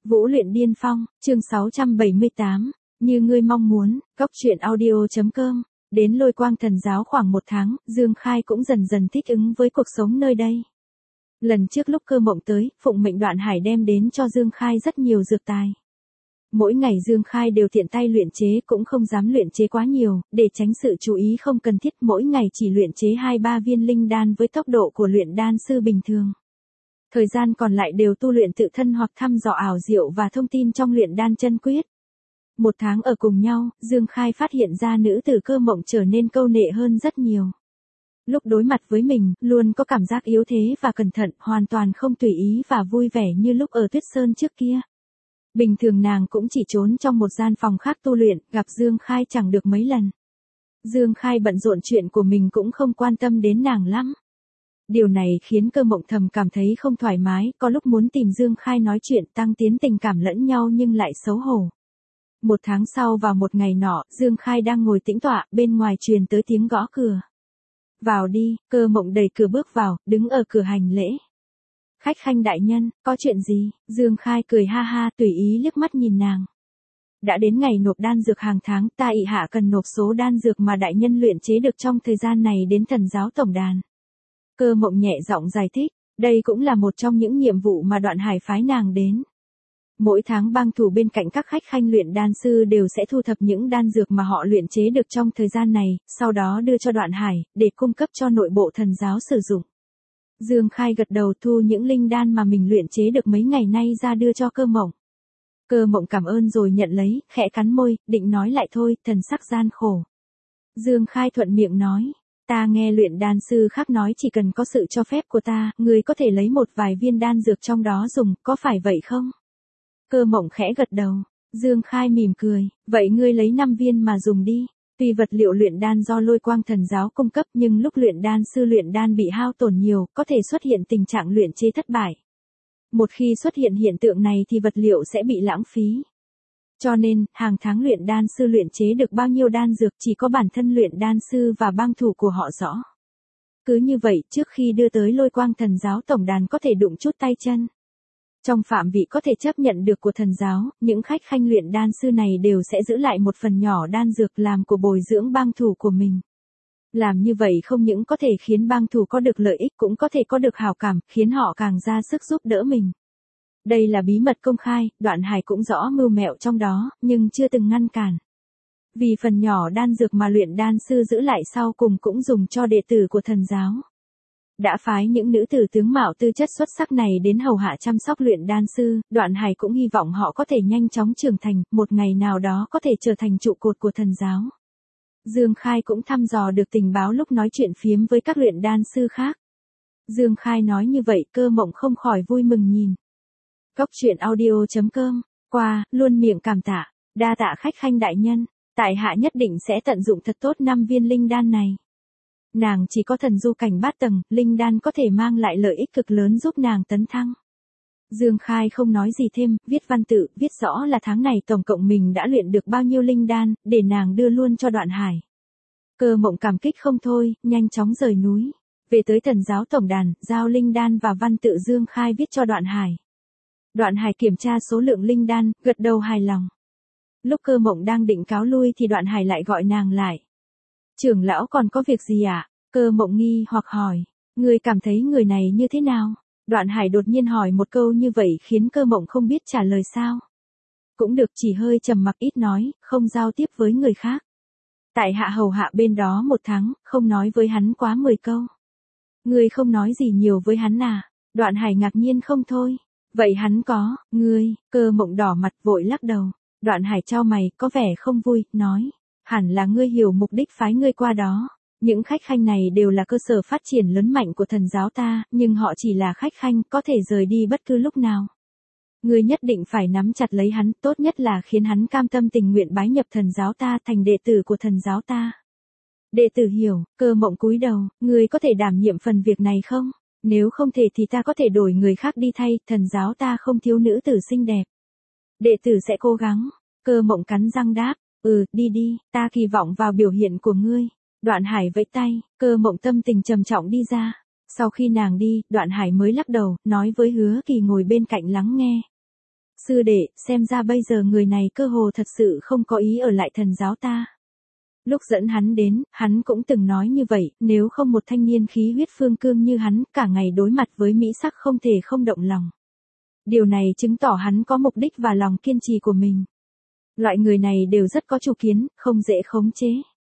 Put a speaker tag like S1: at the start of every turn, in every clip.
S1: Vũ luyện điên phong, chương 678, như ngươi mong muốn, góc truyện audio.com. Đến Lôi Quang Thần Giáo khoảng 1 tháng, Dương Khai cũng dần dần thích ứng với cuộc sống nơi đây. Lần trước lúc Cơ Mộng tới, phụng mệnh Đoạn Hải đem đến cho Dương Khai rất nhiều dược tài. Mỗi ngày Dương Khai đều tiện tay luyện chế, cũng không dám luyện chế quá nhiều, để tránh sự chú ý không cần thiết, mỗi ngày chỉ luyện chế 2-3 viên linh đan với tốc độ của luyện đan sư bình thường. Thời gian còn lại đều tu luyện tự thân hoặc thăm dò ảo diệu và thông tin trong luyện đan chân quyết. 1 tháng ở cùng nhau, Dương Khai phát hiện ra nữ tử Cơ Mộng trở nên câu nệ hơn rất nhiều. Lúc đối mặt với mình, luôn có cảm giác yếu thế và cẩn thận, hoàn toàn không tùy ý và vui vẻ như lúc ở Tuyết Sơn trước kia. Bình thường nàng cũng chỉ trốn trong một gian phòng khác tu luyện, gặp Dương Khai chẳng được mấy lần. Dương Khai bận rộn chuyện của mình cũng không quan tâm đến nàng lắm. Điều này khiến Cơ Mộng thầm cảm thấy không thoải mái, có lúc muốn tìm Dương Khai nói chuyện tăng tiến tình cảm lẫn nhau nhưng lại xấu hổ. 1 tháng sau vào một ngày nọ, Dương Khai đang ngồi tĩnh tọa, bên ngoài truyền tới tiếng gõ cửa. Vào đi, Cơ Mộng đẩy cửa bước vào, đứng ở cửa hành lễ. Khách khanh đại nhân, có chuyện gì? Dương Khai cười ha ha, tùy ý liếc mắt nhìn nàng. Đã đến ngày nộp đan dược hàng tháng, ta ị hạ cần nộp số đan dược mà đại nhân luyện chế được trong thời gian này đến Thần Giáo tổng đàn. Cơ Mộng nhẹ giọng giải thích, đây cũng là một trong những nhiệm vụ mà Đoạn Hải phái nàng đến. Mỗi tháng bang thủ bên cạnh các khách khanh luyện đan sư đều sẽ thu thập những đan dược mà họ luyện chế được trong thời gian này, sau đó đưa cho Đoạn Hải, để cung cấp cho nội bộ Thần Giáo sử dụng. Dương Khai gật đầu, thu những linh đan mà mình luyện chế được mấy ngày nay ra đưa cho Cơ Mộng. Cơ Mộng cảm ơn rồi nhận lấy, khẽ cắn môi, định nói lại thôi, thần sắc gian khổ. Dương Khai thuận miệng nói, ta nghe luyện đan sư khác nói chỉ cần có sự cho phép của ta, ngươi có thể lấy một vài viên đan dược trong đó dùng, có phải vậy không? Cơ Mộng khẽ gật đầu. Dương Khai mỉm cười, vậy ngươi lấy 5 viên mà dùng đi. Tuy vật liệu luyện đan do Lôi Quang Thần Giáo cung cấp nhưng lúc luyện đan sư luyện đan bị hao tổn nhiều, có thể xuất hiện tình trạng luyện chế thất bại. Một khi xuất hiện hiện tượng này thì vật liệu sẽ bị lãng phí. Cho nên, hàng tháng luyện đan sư luyện chế được bao nhiêu đan dược chỉ có bản thân luyện đan sư và bang thủ của họ rõ. Cứ như vậy, trước khi đưa tới Lôi Quang Thần Giáo tổng đàn có thể đụng chút tay chân. Trong phạm vị có thể chấp nhận được của Thần Giáo, những khách khanh luyện đan sư này đều sẽ giữ lại một phần nhỏ đan dược làm của bồi dưỡng bang thủ của mình. Làm như vậy không những có thể khiến bang thủ có được lợi ích cũng có thể có được hảo cảm, khiến họ càng ra sức giúp đỡ mình. Đây là bí mật công khai, Đoạn Hải cũng rõ mưu mẹo trong đó, nhưng chưa từng ngăn cản. Vì phần nhỏ đan dược mà luyện đan sư giữ lại sau cùng cũng dùng cho đệ tử của Thần Giáo. Đã phái những nữ tử tướng mạo tư chất xuất sắc này đến hầu hạ chăm sóc luyện đan sư, Đoạn Hải cũng hy vọng họ có thể nhanh chóng trưởng thành, một ngày nào đó có thể trở thành trụ cột của Thần Giáo. Dương Khai cũng thăm dò được tình báo lúc nói chuyện phiếm với các luyện đan sư khác. Dương Khai nói như vậy, Cơ Mộng không khỏi vui mừng nhìn. Góc truyện audio.com, qua, luôn miệng cảm tạ, đa tạ khách khanh đại nhân, tại hạ nhất định sẽ tận dụng thật tốt 5 viên linh đan này. Nàng chỉ có thần du cảnh 3 tầng, linh đan có thể mang lại lợi ích cực lớn giúp nàng tấn thăng. Dương Khai không nói gì thêm, viết văn tự, viết rõ là tháng này tổng cộng mình đã luyện được bao nhiêu linh đan, để nàng đưa luôn cho Đoạn Hải. Cơ Mộng cảm kích không thôi, nhanh chóng rời núi. Về tới Thần Giáo tổng đàn, giao linh đan và văn tự Dương Khai viết cho Đoạn Hải. Đoạn Hải kiểm tra số lượng linh đan, gật đầu hài lòng. Lúc Cơ Mộng đang định cáo lui thì Đoạn Hải lại gọi nàng lại. Trưởng lão còn có việc gì ạ? Cơ Mộng nghi hoặc hỏi. Ngươi cảm thấy người này như thế nào? Đoạn Hải đột nhiên hỏi một câu như vậy khiến Cơ Mộng không biết trả lời sao. Cũng được, chỉ hơi trầm mặc ít nói, không giao tiếp với người khác. Tại hạ hầu hạ bên đó 1 tháng, không nói với hắn quá 10 câu. Ngươi không nói gì nhiều với hắn à? Đoạn Hải ngạc nhiên không thôi. Vậy hắn có, ngươi, Cơ Mộng đỏ mặt vội lắc đầu. Đoạn Hải chau mày, có vẻ không vui, nói. Hẳn là ngươi hiểu mục đích phái ngươi qua đó. Những khách khanh này đều là cơ sở phát triển lớn mạnh của Thần Giáo ta, nhưng họ chỉ là khách khanh, có thể rời đi bất cứ lúc nào. Ngươi nhất định phải nắm chặt lấy hắn, tốt nhất là khiến hắn cam tâm tình nguyện bái nhập Thần Giáo ta thành đệ tử của Thần Giáo ta. Đệ tử hiểu, Cơ Mộng cúi đầu, ngươi có thể đảm nhiệm phần việc này không? Nếu không thể thì ta có thể đổi người khác đi thay, Thần Giáo ta không thiếu nữ tử xinh đẹp. Đệ tử sẽ cố gắng. Cơ Mộng cắn răng đáp. Đi đi, ta kỳ vọng vào biểu hiện của ngươi. Đoạn Hải vẫy tay, Cơ Mộng tâm tình trầm trọng đi ra. Sau khi nàng đi, Đoạn Hải mới lắc đầu, nói với Hứa Kỳ ngồi bên cạnh lắng nghe. Sư đệ, xem ra bây giờ người này cơ hồ thật sự không có ý ở lại thần giáo ta. Lúc dẫn hắn đến, hắn cũng từng nói như vậy, nếu không một thanh niên khí huyết phương cương như hắn, cả ngày đối mặt với mỹ sắc không thể không động lòng. Điều này chứng tỏ hắn có mục đích và lòng kiên trì của mình. Loại người này đều rất có chủ kiến, không dễ khống chế.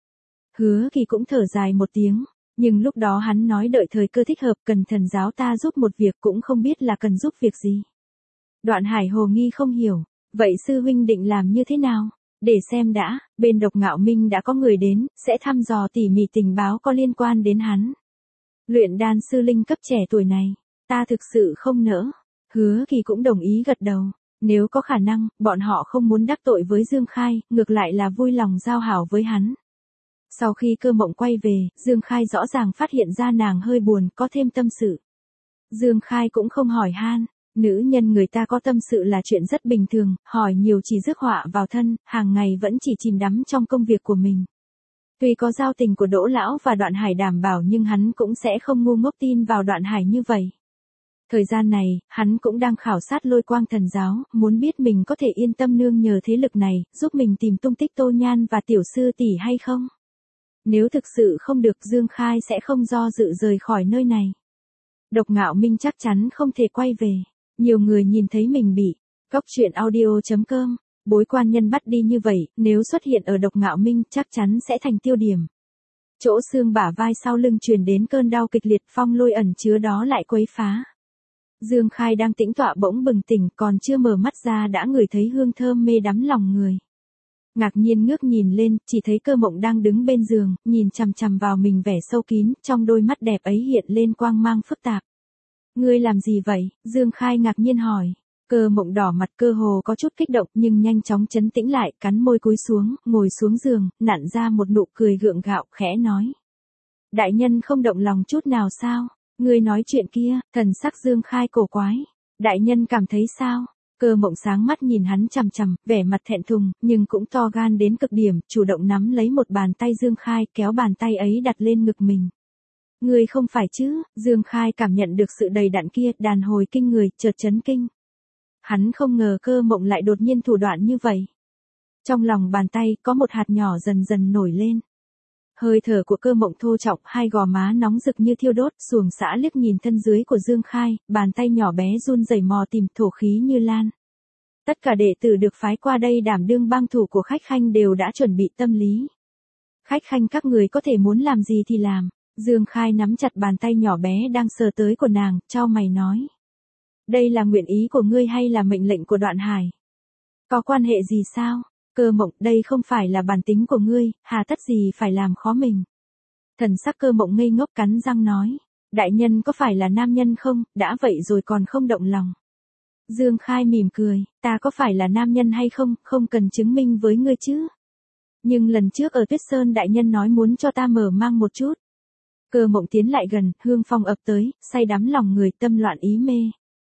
S1: Hứa Kỳ cũng thở dài một tiếng, nhưng lúc đó hắn nói đợi thời cơ thích hợp cần thần giáo ta giúp một việc cũng không biết là cần giúp việc gì. Đoạn Hải hồ nghi không hiểu, vậy sư huynh định làm như thế nào? Để xem đã, bên Độc Ngạo Minh đã có người đến, sẽ thăm dò tỉ mỉ tình báo có liên quan đến hắn. Luyện đan sư linh cấp trẻ tuổi này, ta thực sự không nỡ. Hứa Kỳ cũng đồng ý gật đầu. Nếu có khả năng, bọn họ không muốn đắc tội với Dương Khai, ngược lại là vui lòng giao hảo với hắn. Sau khi Cơ Mộng quay về, Dương Khai rõ ràng phát hiện ra nàng hơi buồn, có thêm tâm sự. Dương Khai cũng không hỏi han, nữ nhân người ta có tâm sự là chuyện rất bình thường, hỏi nhiều chỉ rước họa vào thân, hàng ngày vẫn chỉ chìm đắm trong công việc của mình. Tuy có giao tình của Đỗ Lão và Đoạn Hải đảm bảo nhưng hắn cũng sẽ không ngu ngốc tin vào Đoạn Hải như vậy. Thời gian này, hắn cũng đang khảo sát Lôi Quang Thần Giáo, muốn biết mình có thể yên tâm nương nhờ thế lực này, giúp mình tìm tung tích Tô Nhan và tiểu sư tỷ hay không. Nếu thực sự không được, Dương Khai sẽ không do dự rời khỏi nơi này. Độc Ngạo Minh chắc chắn không thể quay về. Nhiều người nhìn thấy mình bị. Cóc truyện audio.com. Bối quan nhân bắt đi như vậy, nếu xuất hiện ở Độc Ngạo Minh chắc chắn sẽ thành tiêu điểm. Chỗ xương bả vai sau lưng truyền đến cơn đau kịch liệt, phong lôi ẩn chứa đó lại quấy phá. Dương Khai đang tĩnh tọa bỗng bừng tỉnh, còn chưa mở mắt ra đã ngửi thấy hương thơm mê đắm lòng người. Ngạc nhiên ngước nhìn lên, chỉ thấy Cơ Mộng đang đứng bên giường, nhìn chằm chằm vào mình vẻ sâu kín, trong đôi mắt đẹp ấy hiện lên quang mang phức tạp. Ngươi làm gì vậy? Dương Khai ngạc nhiên hỏi. Cơ Mộng đỏ mặt cơ hồ có chút kích động nhưng nhanh chóng trấn tĩnh lại, cắn môi cúi xuống, ngồi xuống giường, nặn ra một nụ cười gượng gạo, khẽ nói. Đại nhân không động lòng chút nào sao? Ngươi nói chuyện kia, thần sắc Dương Khai cổ quái. Đại nhân cảm thấy sao? Cơ Mộng sáng mắt nhìn hắn chằm chằm, vẻ mặt thẹn thùng, nhưng cũng to gan đến cực điểm, chủ động nắm lấy một bàn tay Dương Khai, kéo bàn tay ấy đặt lên ngực mình. Ngươi không phải chứ? Dương Khai cảm nhận được sự đầy đặn kia, đàn hồi kinh người, chợt chấn kinh. Hắn không ngờ Cơ Mộng lại đột nhiên thủ đoạn như vậy. Trong lòng bàn tay có một hạt nhỏ dần dần nổi lên. Hơi thở của Cơ Mộng thô trọng, hai gò má nóng rực như thiêu đốt, xuồng xã liếc nhìn thân dưới của Dương Khai, bàn tay nhỏ bé run rẩy mò tìm thổ khí như lan. Tất cả đệ tử được phái qua đây đảm đương bang thủ của khách khanh đều đã chuẩn bị tâm lý. Khách khanh các người có thể muốn làm gì thì làm. Dương Khai nắm chặt bàn tay nhỏ bé đang sờ tới của nàng, chau mày nói. Đây là nguyện ý của ngươi hay là mệnh lệnh của Đoạn Hải? Có quan hệ gì sao? Cơ Mộng, đây không phải là bản tính của ngươi, hà tất gì phải làm khó mình. Thần sắc Cơ Mộng ngây ngốc cắn răng nói. Đại nhân có phải là nam nhân không, đã vậy rồi còn không động lòng. Dương Khai mỉm cười, ta có phải là nam nhân hay không, không cần chứng minh với ngươi chứ. Nhưng lần trước ở Tuyết Sơn đại nhân nói muốn cho ta mở mang một chút. Cơ Mộng tiến lại gần, hương phong ập tới, say đắm lòng người, tâm loạn ý mê.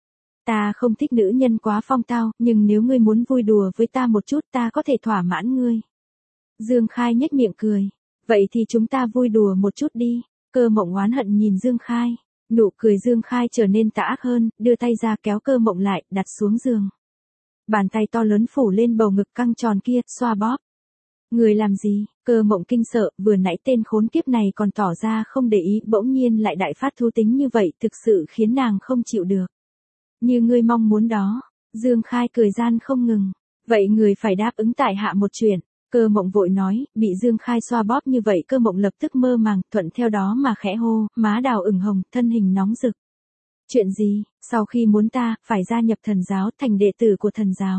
S1: Ta không thích nữ nhân quá phong tao, nhưng nếu ngươi muốn vui đùa với ta một chút ta có thể thỏa mãn ngươi. Dương Khai nhếch miệng cười. Vậy thì chúng ta vui đùa một chút đi. Cơ Mộng oán hận nhìn Dương Khai. Nụ cười Dương Khai trở nên tà ác hơn, đưa tay ra kéo Cơ Mộng lại, đặt xuống giường. Bàn tay to lớn phủ lên bầu ngực căng tròn kia, xoa bóp. Người làm gì? Cơ Mộng kinh sợ, vừa nãy tên khốn kiếp này còn tỏ ra không để ý, bỗng nhiên lại đại phát thú tính như vậy, thực sự khiến nàng không chịu được. Như ngươi mong muốn đó. Dương Khai cười gian không ngừng. Vậy người phải đáp ứng tại hạ một chuyện. Cơ Mộng vội nói, bị Dương Khai xoa bóp như vậy Cơ Mộng lập tức mơ màng, thuận theo đó mà khẽ hô, má đào ửng hồng, thân hình nóng rực. Chuyện gì? Sau khi muốn ta, phải gia nhập thần giáo, thành đệ tử của thần giáo.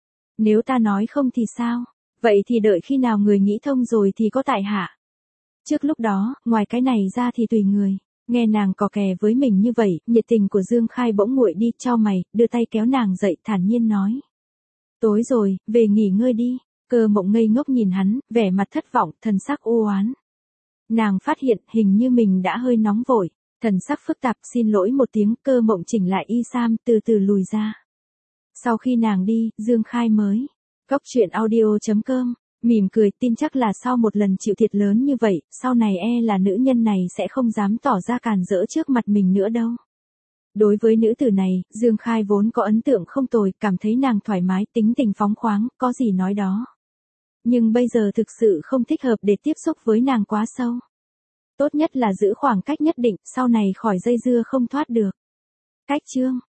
S1: Nếu ta nói không thì sao? Vậy thì đợi khi nào người nghĩ thông rồi thì có tại hạ. Trước lúc đó, ngoài cái này ra thì tùy người. Nghe nàng cò kè với mình như vậy, nhiệt tình của Dương Khai bỗng nguội đi, chau mày, đưa tay kéo nàng dậy, thản nhiên nói. Tối rồi, về nghỉ ngơi đi. Cơ Mộng ngây ngốc nhìn hắn, vẻ mặt thất vọng, thần sắc u oán. Nàng phát hiện, hình như mình đã hơi nóng vội. Thần sắc phức tạp, xin lỗi một tiếng, Cơ Mộng chỉnh lại y sam, từ từ lùi ra. Sau khi nàng đi, Dương Khai mới. Cóc truyện audio.com. Mỉm cười, tin chắc là sau một lần chịu thiệt lớn như vậy, sau này là nữ nhân này sẽ không dám tỏ ra càn rỡ trước mặt mình nữa đâu. Đối với nữ tử này, Dương Khai vốn có ấn tượng không tồi, cảm thấy nàng thoải mái, tính tình phóng khoáng, có gì nói đó. Nhưng bây giờ thực sự không thích hợp để tiếp xúc với nàng quá sâu. Tốt nhất là giữ khoảng cách nhất định, sau này khỏi dây dưa không thoát được. Cách chương